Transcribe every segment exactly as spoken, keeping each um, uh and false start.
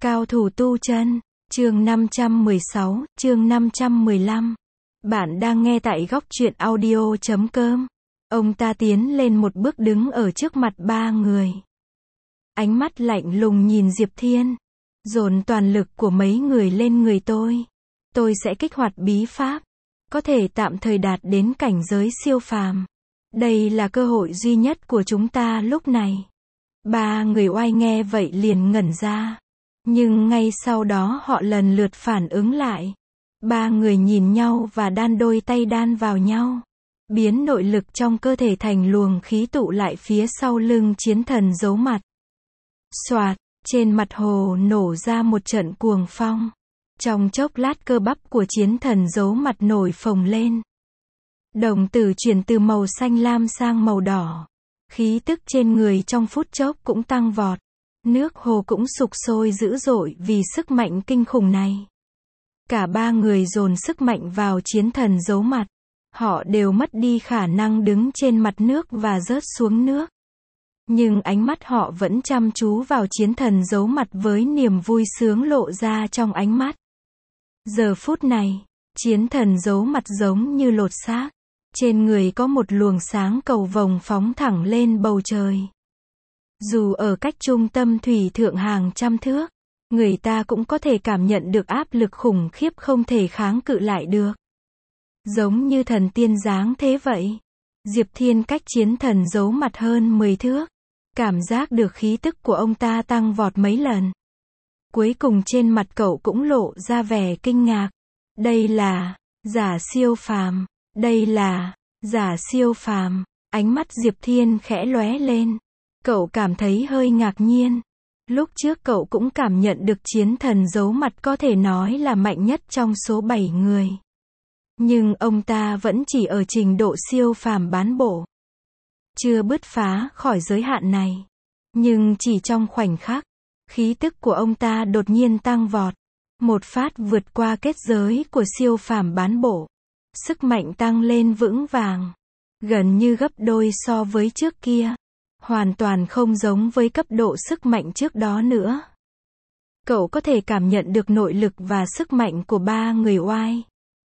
Cao thủ tu chân, chương năm trăm mười sáu, chương năm trăm mười lăm. Bạn đang nghe tại góc truyện audio chấm com. Ông ta tiến lên một bước đứng ở trước mặt ba người. Ánh mắt lạnh lùng nhìn Diệp Thiên. Dồn toàn lực của mấy người lên người tôi. Tôi sẽ kích hoạt bí pháp. Có thể tạm thời đạt đến cảnh giới siêu phàm. Đây là cơ hội duy nhất của chúng ta lúc này. Ba người oai nghe vậy liền ngẩn ra. Nhưng ngay sau đó họ lần lượt phản ứng lại. Ba người nhìn nhau và đan đôi tay đan vào nhau. Biến nội lực trong cơ thể thành luồng khí tụ lại phía sau lưng chiến thần giấu mặt. Xoạt, trên mặt hồ nổ ra một trận cuồng phong. Trong chốc lát cơ bắp của chiến thần giấu mặt nổi phồng lên. Đồng tử chuyển từ màu xanh lam sang màu đỏ. Khí tức trên người trong phút chốc cũng tăng vọt. Nước hồ cũng sục sôi dữ dội vì sức mạnh kinh khủng này. Cả ba người dồn sức mạnh vào chiến thần giấu mặt. Họ đều mất đi khả năng đứng trên mặt nước và rớt xuống nước. Nhưng ánh mắt họ vẫn chăm chú vào chiến thần giấu mặt với niềm vui sướng lộ ra trong ánh mắt. Giờ phút này, chiến thần giấu mặt giống như lột xác. Trên người có một luồng sáng cầu vồng phóng thẳng lên bầu trời. Dù ở cách trung tâm thủy thượng hàng trăm thước, người ta cũng có thể cảm nhận được áp lực khủng khiếp không thể kháng cự lại được. Giống như thần tiên dáng thế vậy. Diệp Thiên cách chiến thần giấu mặt hơn mười thước. Cảm giác được khí tức của ông ta tăng vọt mấy lần. Cuối cùng trên mặt cậu cũng lộ ra vẻ kinh ngạc. Đây là giả siêu phàm. Đây là giả siêu phàm. Ánh mắt Diệp Thiên khẽ lóe lên. Cậu cảm thấy hơi ngạc nhiên. Lúc trước cậu cũng cảm nhận được chiến thần giấu mặt có thể nói là mạnh nhất trong số bảy người. Nhưng ông ta vẫn chỉ ở trình độ siêu phàm bán bộ. Chưa bứt phá khỏi giới hạn này. Nhưng chỉ trong khoảnh khắc, khí tức của ông ta đột nhiên tăng vọt. Một phát vượt qua kết giới của siêu phàm bán bộ. Sức mạnh tăng lên vững vàng. Gần như gấp đôi so với trước kia. Hoàn toàn không giống với cấp độ sức mạnh trước đó nữa. Cậu có thể cảm nhận được nội lực và sức mạnh của ba người oai.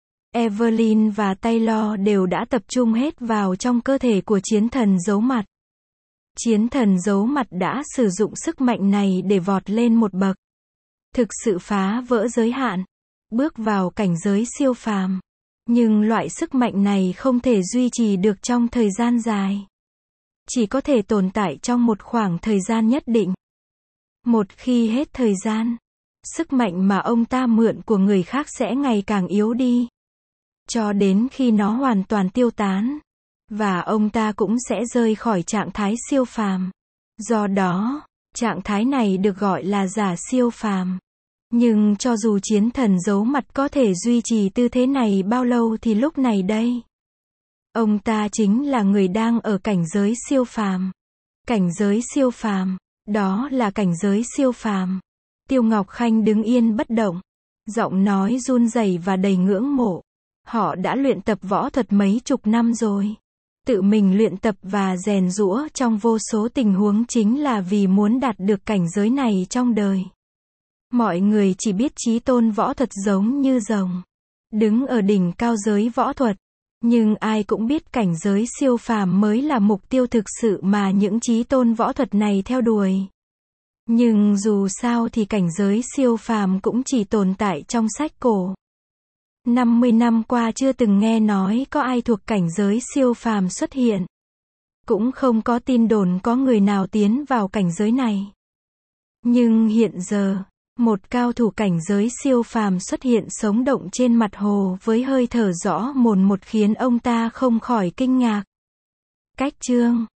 Evelyn và Taylor đều đã tập trung hết vào trong cơ thể của chiến thần giấu mặt. Chiến thần giấu mặt đã sử dụng sức mạnh này để vọt lên một bậc. Thực sự phá vỡ giới hạn. Bước vào cảnh giới siêu phàm. Nhưng loại sức mạnh này không thể duy trì được trong thời gian dài. Chỉ có thể tồn tại trong một khoảng thời gian nhất định. Một khi hết thời gian, sức mạnh mà ông ta mượn của người khác sẽ ngày càng yếu đi. Cho đến khi nó hoàn toàn tiêu tán. Và ông ta cũng sẽ rơi khỏi trạng thái siêu phàm. Do đó, trạng thái này được gọi là giả siêu phàm. Nhưng cho dù chiến thần giấu mặt có thể duy trì tư thế này bao lâu thì lúc này đây. Ông ta chính là người đang ở cảnh giới siêu phàm. Cảnh giới siêu phàm, đó là cảnh giới siêu phàm. Tiêu Ngọc Khanh đứng yên bất động. Giọng nói run rẩy và đầy ngưỡng mộ. Họ đã luyện tập võ thuật mấy chục năm rồi. Tự mình luyện tập và rèn giũa trong vô số tình huống chính là vì muốn đạt được cảnh giới này trong đời. Mọi người chỉ biết chí tôn võ thuật giống như rồng. Đứng ở đỉnh cao giới võ thuật. Nhưng ai cũng biết cảnh giới siêu phàm mới là mục tiêu thực sự mà những chí tôn võ thuật này theo đuổi. Nhưng dù sao thì cảnh giới siêu phàm cũng chỉ tồn tại trong sách cổ. năm mươi năm qua chưa từng nghe nói có ai thuộc cảnh giới siêu phàm xuất hiện. Cũng không có tin đồn có người nào tiến vào cảnh giới này. Nhưng hiện giờ, một cao thủ cảnh giới siêu phàm xuất hiện sống động trên mặt hồ với hơi thở rõ mồn một khiến ông ta không khỏi kinh ngạc. Cách chương